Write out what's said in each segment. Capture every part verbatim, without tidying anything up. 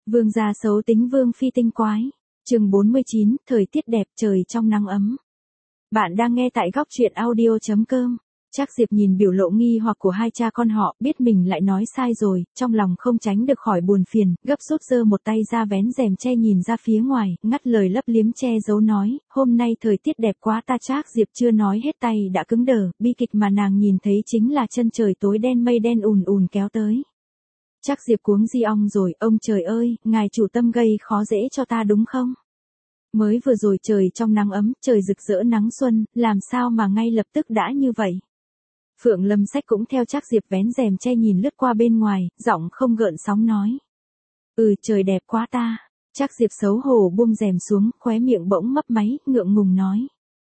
Vương gia xấu tính vương phi tinh quái. Chương bốn mươi chín, thời tiết đẹp trời trong nắng ấm. Bạn đang nghe tại góc truyện audio chấm com. Trác Diệp nhìn biểu lộ nghi hoặc của hai cha con họ, biết mình lại nói sai rồi, trong lòng không tránh được khỏi buồn phiền, gấp rút giơ một tay ra vén rèm che nhìn ra phía ngoài, ngắt lời lấp liếm che giấu nói, hôm nay thời tiết đẹp quá ta. Trác Diệp chưa nói hết tay đã cứng đờ, bi kịch mà nàng nhìn thấy chính là chân trời tối đen mây đen ùn ùn kéo tới. Trác Diệp cuống di ong rồi, ông trời ơi, ngài chủ tâm gây khó dễ cho ta đúng không? Mới vừa rồi trời trong nắng ấm, trời rực rỡ nắng xuân, làm sao mà ngay lập tức đã như vậy? Phượng Lâm Sách cũng theo Trác Diệp vén rèm che nhìn lướt qua bên ngoài, giọng không gợn sóng nói. Ừ, trời đẹp quá ta. Trác Diệp xấu hổ buông rèm xuống, khóe miệng bỗng mấp máy, ngượng ngùng nói.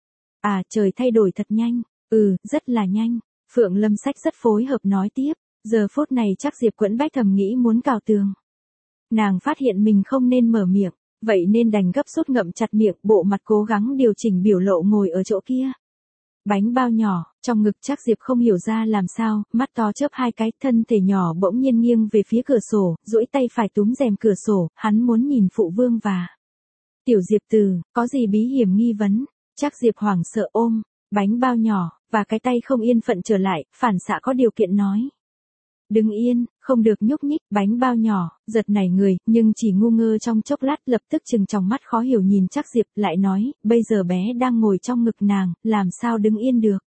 À, trời thay đổi thật nhanh. Ừ, rất là nhanh. Phượng Lâm Sách rất phối hợp nói tiếp. Giờ phút này Trác Diệp quẫn bách thầm nghĩ muốn cào tường. Nàng phát hiện mình không nên mở miệng, vậy nên đành gấp rút ngậm chặt miệng, bộ mặt cố gắng điều chỉnh biểu lộ ngồi ở chỗ kia. Bánh bao nhỏ, trong ngực Trác Diệp không hiểu ra làm sao, mắt to chớp hai cái, thân thể nhỏ bỗng nhiên nghiêng về phía cửa sổ, duỗi tay phải túm rèm cửa sổ, hắn muốn nhìn phụ vương và Tiểu Diệp Từ, có gì bí hiểm nghi vấn. Trác Diệp hoảng sợ ôm bánh bao nhỏ và cái tay không yên phận trở lại, phản xạ có điều kiện nói. Đứng yên, không được nhúc nhích. Bánh bao nhỏ giật nảy người, nhưng chỉ ngu ngơ trong chốc lát, lập tức trừng tròng mắt khó hiểu nhìn Trác Diệp, lại nói, bây giờ bé đang ngồi trong ngực nàng, làm sao đứng yên được.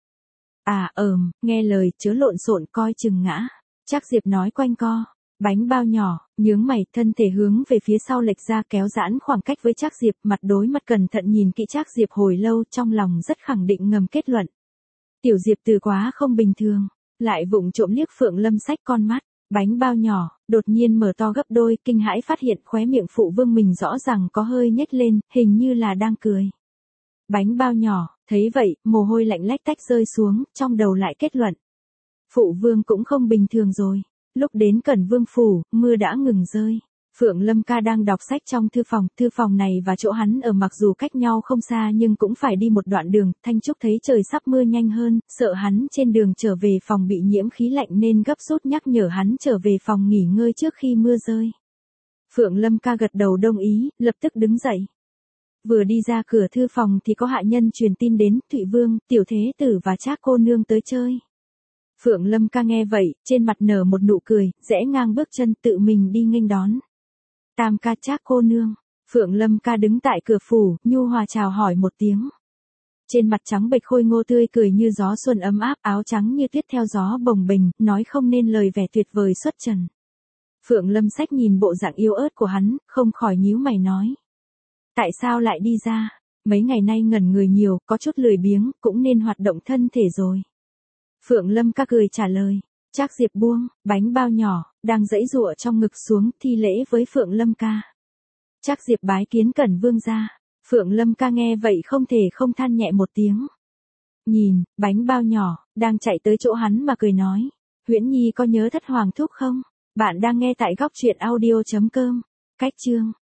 À ờm, nghe lời, chớ lộn xộn, coi chừng ngã. Trác Diệp nói quanh co. Bánh bao nhỏ nhướng mày, thân thể hướng về phía sau lệch ra, kéo giãn khoảng cách với Trác Diệp, mặt đối mặt cẩn thận nhìn kỹ Trác Diệp hồi lâu, trong lòng rất khẳng định ngầm kết luận. Tiểu Diệp Từ quá không bình thường. Lại vụng trộm liếc Phượng Lâm Sách con mắt. Bánh bao nhỏ đột nhiên mở to gấp đôi, kinh hãi phát hiện khóe miệng phụ vương mình rõ ràng có hơi nhếch lên, hình như là đang cười. Bánh bao nhỏ thấy vậy, mồ hôi lạnh lách tách rơi xuống, trong đầu lại kết luận. Phụ vương cũng không bình thường rồi. Lúc đến Cẩn Vương phủ, mưa đã ngừng rơi. Phượng Lâm ca đang đọc sách trong thư phòng, thư phòng này và chỗ hắn ở mặc dù cách nhau không xa nhưng cũng phải đi một đoạn đường. Thanh Trúc thấy trời sắp mưa nhanh hơn, sợ hắn trên đường trở về phòng bị nhiễm khí lạnh nên gấp rút nhắc nhở hắn trở về phòng nghỉ ngơi trước khi mưa rơi. Phượng Lâm ca gật đầu đồng ý, lập tức đứng dậy. Vừa đi ra cửa thư phòng thì có hạ nhân truyền tin đến, Thụy Vương, Tiểu Thế Tử và Trác cô nương tới chơi. Phượng Lâm ca nghe vậy, trên mặt nở một nụ cười, rẽ ngang bước chân tự mình đi nghênh đón. Tam ca Trác cô nương. Phượng Lâm ca đứng tại cửa phủ, nhu hòa chào hỏi một tiếng. Trên mặt trắng bệch khôi ngô tươi cười như gió xuân ấm áp, áo trắng như tuyết theo gió bồng bềnh, nói không nên lời vẻ tuyệt vời xuất trần. Phượng Lâm Sách nhìn bộ dạng yếu ớt của hắn, không khỏi nhíu mày nói. Tại sao lại đi ra? Mấy ngày nay ngẩn người nhiều, có chút lười biếng, cũng nên hoạt động thân thể rồi. Phượng Lâm ca cười trả lời. Trác Diệp buông bánh bao nhỏ đang giãy giụa trong ngực xuống, thi lễ với Phượng Lâm ca. Trác Diệp bái kiến Cẩn Vương gia. Phượng Lâm ca nghe vậy không thể không than nhẹ một tiếng. Nhìn bánh bao nhỏ đang chạy tới chỗ hắn mà cười nói, Huyễn Nhi có nhớ thất hoàng thúc không? Bạn đang nghe tại góc truyện audio chấm com. Cách chương